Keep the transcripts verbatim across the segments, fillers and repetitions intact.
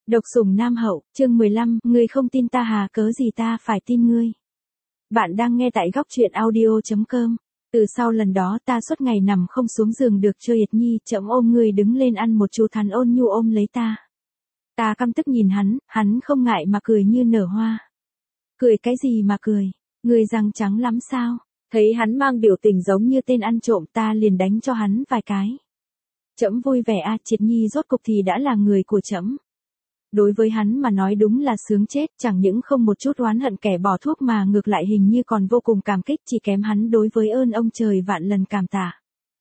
Độc sủng Nam Hậu, chương mười lăm, ngươi không tin ta hà cớ gì ta phải tin ngươi. Bạn đang nghe tại góc truyện audio chấm com. Từ sau lần đó ta suốt ngày nằm không xuống giường được chơi Yệt Nhi, chậm ôm ngươi đứng lên ăn một chú thắn ôn nhu ôm lấy ta. Ta căm tức nhìn hắn, hắn không ngại mà cười như nở hoa. Cười cái gì mà cười, ngươi răng trắng lắm sao? Thấy hắn mang biểu tình giống như tên ăn trộm ta liền đánh cho hắn vài cái. Trẫm vui vẻ a, Triệt Nhi rốt cục thì đã là người của trẫm. Đối với hắn mà nói đúng là sướng chết, chẳng những không một chút oán hận kẻ bỏ thuốc mà ngược lại hình như còn vô cùng cảm kích, chỉ kém hắn đối với ơn ông trời vạn lần cảm tạ.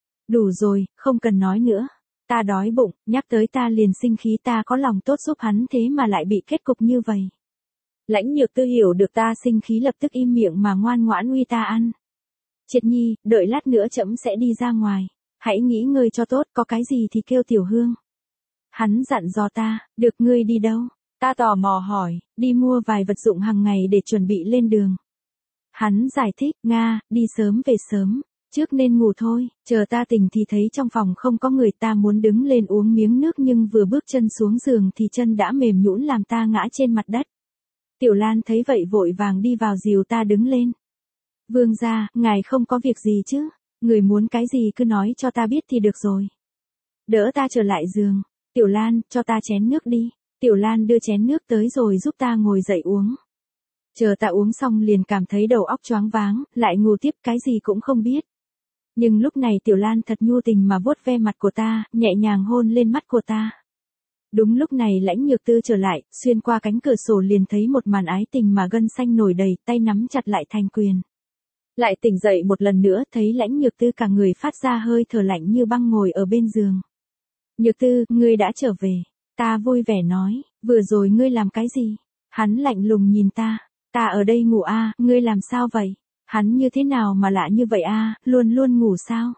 Đủ rồi, không cần nói nữa. Ta đói bụng, nhắc tới ta liền sinh khí, ta có lòng tốt giúp hắn thế mà lại bị kết cục như vậy. Lãnh Nhược Tư hiểu được ta sinh khí lập tức im miệng mà ngoan ngoãn uy ta ăn. Triệt Nhi, đợi lát nữa trẫm sẽ đi ra ngoài. Hãy nghỉ ngơi cho tốt, có cái gì thì kêu Tiểu Hương. Hắn dặn dò ta, được, ngươi đi đâu? Ta tò mò hỏi, đi mua vài vật dụng hàng ngày để chuẩn bị lên đường. Hắn giải thích, Nga, đi sớm về sớm, trước nên ngủ thôi, chờ ta tỉnh thì thấy trong phòng không có người, ta muốn đứng lên uống miếng nước nhưng vừa bước chân xuống giường thì chân đã mềm nhũn làm ta ngã trên mặt đất. Tiểu Lan thấy vậy vội vàng đi vào dìu ta đứng lên. Vương gia, ngài không có việc gì chứ? Người muốn cái gì cứ nói cho ta biết thì được rồi. Đỡ ta trở lại giường. Tiểu Lan, cho ta chén nước đi. Tiểu Lan đưa chén nước tới rồi giúp ta ngồi dậy uống. Chờ ta uống xong liền cảm thấy đầu óc choáng váng, lại ngủ tiếp, cái gì cũng không biết. Nhưng lúc này Tiểu Lan thật nhu tình mà vuốt ve mặt của ta, nhẹ nhàng hôn lên mắt của ta. Đúng lúc này Lãnh Nhược Tư trở lại, xuyên qua cánh cửa sổ liền thấy một màn ái tình mà gân xanh nổi đầy, tay nắm chặt lại thành quyền. Lại tỉnh dậy một lần nữa, thấy Lãnh Nhược Tư cả người phát ra hơi thở lạnh như băng ngồi ở bên giường. Nhược Tư, ngươi đã trở về. Ta vui vẻ nói, vừa rồi ngươi làm cái gì? Hắn lạnh lùng nhìn ta. Ta ở đây ngủ a, à, ngươi làm sao vậy? Hắn như thế nào mà lạ như vậy a, à, luôn luôn ngủ sao?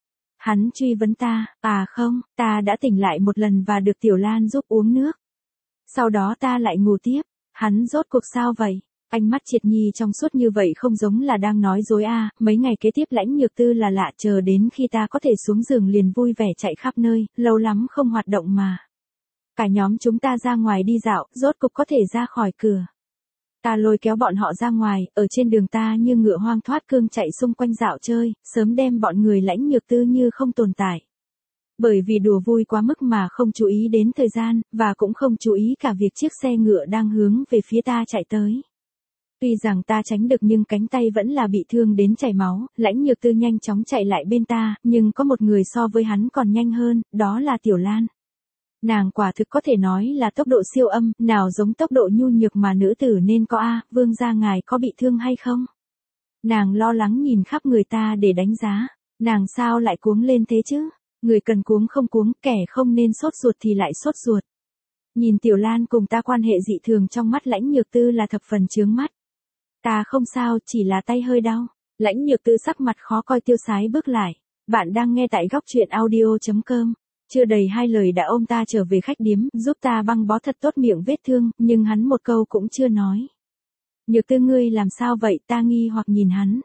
Hắn truy vấn ta, à không, ta đã tỉnh lại một lần và được Tiểu Lan giúp uống nước. Sau đó ta lại ngủ tiếp. Hắn rốt cuộc sao vậy? Ánh mắt Triệt Nhi trong suốt như vậy không giống là đang nói dối a, à, mấy ngày kế tiếp Lãnh Nhược Tư là lạ, chờ đến khi ta có thể xuống giường liền vui vẻ chạy khắp nơi, lâu lắm không hoạt động mà. Cả nhóm chúng ta ra ngoài đi dạo, rốt cục có thể ra khỏi cửa. Ta lôi kéo bọn họ ra ngoài, ở trên đường ta như ngựa hoang thoát cương chạy xung quanh dạo chơi, sớm đem bọn người Lãnh Nhược Tư như không tồn tại. Bởi vì đùa vui quá mức mà không chú ý đến thời gian, và cũng không chú ý cả việc chiếc xe ngựa đang hướng về phía ta chạy tới. Tuy rằng ta tránh được nhưng cánh tay vẫn là bị thương đến chảy máu, Lãnh Nhược Tư nhanh chóng chạy lại bên ta, nhưng có một người so với hắn còn nhanh hơn, đó là Tiểu Lan. Nàng quả thực có thể nói là tốc độ siêu âm, nào giống tốc độ nhu nhược mà nữ tử nên có a, vương gia ngài có bị thương hay không? Nàng lo lắng nhìn khắp người ta để đánh giá, nàng sao lại cuống lên thế chứ? Người cần cuống không cuống, kẻ không nên sốt ruột thì lại sốt ruột. Nhìn Tiểu Lan cùng ta quan hệ dị thường trong mắt Lãnh Nhược Tư là thập phần chướng mắt. Ta không sao, chỉ là tay hơi đau. Lãnh Nhược Tư sắc mặt khó coi tiêu sái bước lại. Bạn đang nghe tại góc truyện audio chấm com. Chưa đầy hai lời đã ôm ta trở về khách điếm, giúp ta băng bó thật tốt miệng vết thương, nhưng hắn một câu cũng chưa nói. Nhược Tư, ngươi làm sao vậy? Ta nghi hoặc nhìn hắn.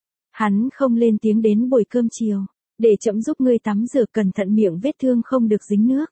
Hắn không lên tiếng đến buổi cơm chiều. Để trẫm giúp ngươi tắm rửa, cẩn thận miệng vết thương không được dính nước.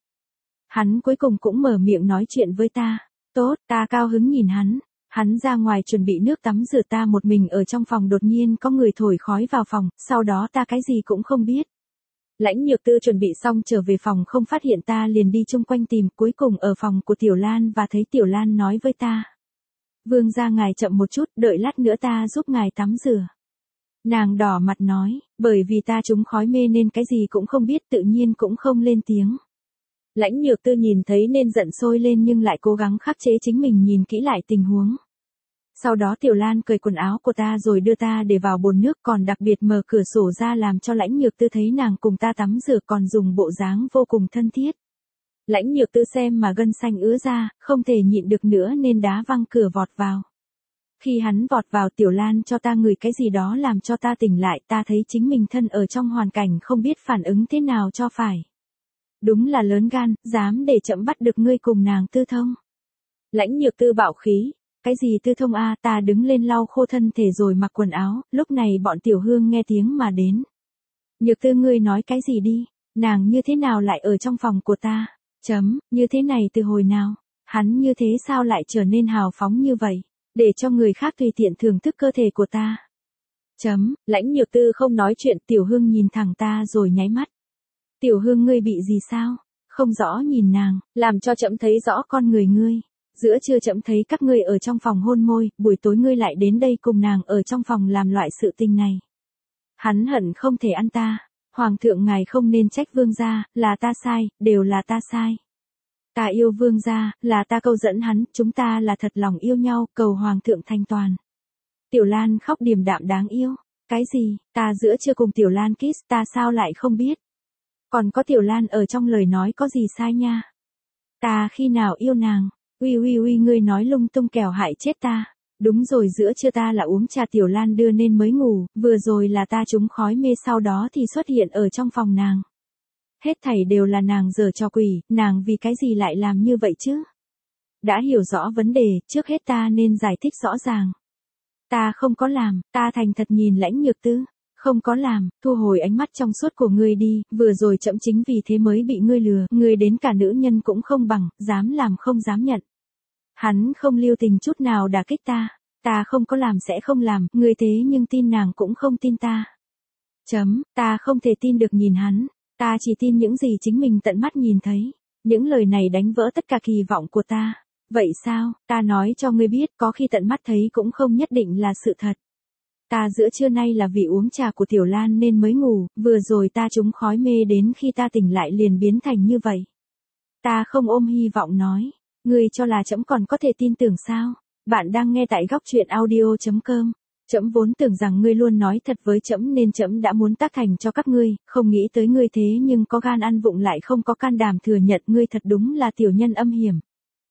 Hắn cuối cùng cũng mở miệng nói chuyện với ta. Tốt, ta cao hứng nhìn hắn. Hắn ra ngoài chuẩn bị nước tắm rửa, ta một mình ở trong phòng, đột nhiên có người thổi khói vào phòng, sau đó ta cái gì cũng không biết. Lãnh Nhược Tư chuẩn bị xong trở về phòng không phát hiện ta liền đi chung quanh tìm, cuối cùng ở phòng của Tiểu Lan và thấy Tiểu Lan nói với ta. Vương gia ngài chậm một chút, đợi lát nữa ta giúp ngài tắm rửa. Nàng đỏ mặt nói, bởi vì ta trúng khói mê nên cái gì cũng không biết, tự nhiên cũng không lên tiếng. Lãnh Nhược Tư nhìn thấy nên giận sôi lên nhưng lại cố gắng khắc chế chính mình nhìn kỹ lại tình huống. Sau đó Tiểu Lan cởi quần áo của ta rồi đưa ta để vào bồn nước, còn đặc biệt mở cửa sổ ra làm cho Lãnh Nhược Tư thấy nàng cùng ta tắm rửa còn dùng bộ dáng vô cùng thân thiết. Lãnh Nhược Tư xem mà gân xanh ứa ra, không thể nhịn được nữa nên đá văng cửa vọt vào. Khi hắn vọt vào, Tiểu Lan cho ta ngửi cái gì đó làm cho ta tỉnh lại, ta thấy chính mình thân ở trong hoàn cảnh không biết phản ứng thế nào cho phải. Đúng là lớn gan, dám để trẫm bắt được ngươi cùng nàng tư thông. Lãnh Nhược Tư bạo khí, cái gì tư thông a? Ta đứng lên lau khô thân thể rồi mặc quần áo, lúc này bọn Tiểu Hương nghe tiếng mà đến. Nhược Tư, ngươi nói cái gì đi, nàng như thế nào lại ở trong phòng của ta? Chấm, như thế này từ hồi nào? Hắn như thế sao lại trở nên hào phóng như vậy, để cho người khác tùy tiện thưởng thức cơ thể của ta. Chấm, Lãnh Nhược Tư không nói chuyện, Tiểu Hương nhìn thẳng ta rồi nháy mắt. Tiểu Hương ngươi bị gì sao? Không rõ nhìn nàng, làm cho trẫm thấy rõ con người ngươi. Giữa trưa trẫm thấy các ngươi ở trong phòng hôn môi, buổi tối ngươi lại đến đây cùng nàng ở trong phòng làm loại sự tình này. Hắn hận không thể ăn ta. Hoàng thượng ngài không nên trách vương gia, là ta sai, đều là ta sai. Ta yêu vương gia, là ta câu dẫn hắn, chúng ta là thật lòng yêu nhau, cầu hoàng thượng thanh toàn. Tiểu Lan khóc điềm đạm đáng yêu. Cái gì, ta giữa trưa cùng Tiểu Lan kiss, ta sao lại không biết? Còn có Tiểu Lan ở trong lời nói có gì sai nha? Ta khi nào yêu nàng? Uy uy uy ngươi nói lung tung kẻo hại chết ta. Đúng rồi, giữa trưa ta là uống trà Tiểu Lan đưa nên mới ngủ, vừa rồi là ta trúng khói mê, sau đó thì xuất hiện ở trong phòng nàng. Hết thảy đều là nàng giở trò quỷ, nàng vì cái gì lại làm như vậy chứ? Đã hiểu rõ vấn đề, trước hết ta nên giải thích rõ ràng. Ta không có làm, ta thành thật nhìn Lãnh Nhược Tư. Không có làm, thu hồi ánh mắt trong suốt của ngươi đi, vừa rồi trẫm chính vì thế mới bị ngươi lừa, ngươi đến cả nữ nhân cũng không bằng, dám làm không dám nhận. Hắn không lưu tình chút nào đả kích ta, ta không có làm sẽ không làm, ngươi thế nhưng tin nàng cũng không tin ta. Chấm, ta không thể tin được nhìn hắn, ta chỉ tin những gì chính mình tận mắt nhìn thấy, những lời này đánh vỡ tất cả kỳ vọng của ta. Vậy sao, ta nói cho ngươi biết, có khi tận mắt thấy cũng không nhất định là sự thật. Ta giữa trưa nay là vì uống trà của Tiểu Lan nên mới ngủ, vừa rồi ta trúng khói mê đến khi ta tỉnh lại liền biến thành như vậy. Ta không ôm hy vọng nói, ngươi cho là trẫm còn có thể tin tưởng sao? Bạn đang nghe tại góc truyện audio chấm com. Trẫm vốn tưởng rằng ngươi luôn nói thật với trẫm nên trẫm đã muốn tác thành cho các ngươi, không nghĩ tới ngươi thế nhưng có gan ăn vụng lại không có can đảm thừa nhận, ngươi thật đúng là tiểu nhân âm hiểm.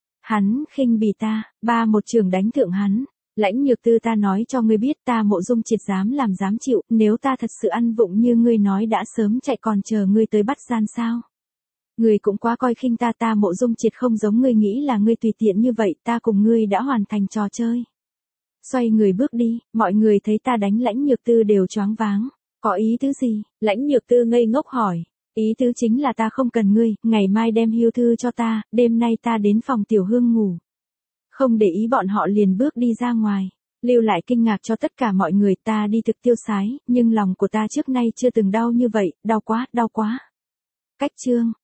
Hắn khinh bỉ ta, ba một trường đánh thượng hắn. Lãnh Nhược Tư, ta nói cho ngươi biết, ta Mộ Dung Triệt dám làm dám chịu, nếu ta thật sự ăn vụng như ngươi nói đã sớm chạy còn chờ ngươi tới bắt gian sao? Ngươi cũng quá coi khinh ta, ta Mộ Dung Triệt không giống ngươi nghĩ là ngươi tùy tiện như vậy, ta cùng ngươi đã hoàn thành trò chơi. Xoay người bước đi, mọi người thấy ta đánh Lãnh Nhược Tư đều choáng váng. Có ý tứ gì? Lãnh Nhược Tư ngây ngốc hỏi. Ý tứ chính là ta không cần ngươi, ngày mai đem hưu thư cho ta, đêm nay ta đến phòng Tiểu Hương ngủ. Không để ý bọn họ liền bước đi ra ngoài, lưu lại kinh ngạc cho tất cả mọi người. Ta đi thực tiêu sái, nhưng lòng của ta trước nay chưa từng đau như vậy, đau quá, đau quá. Cách chương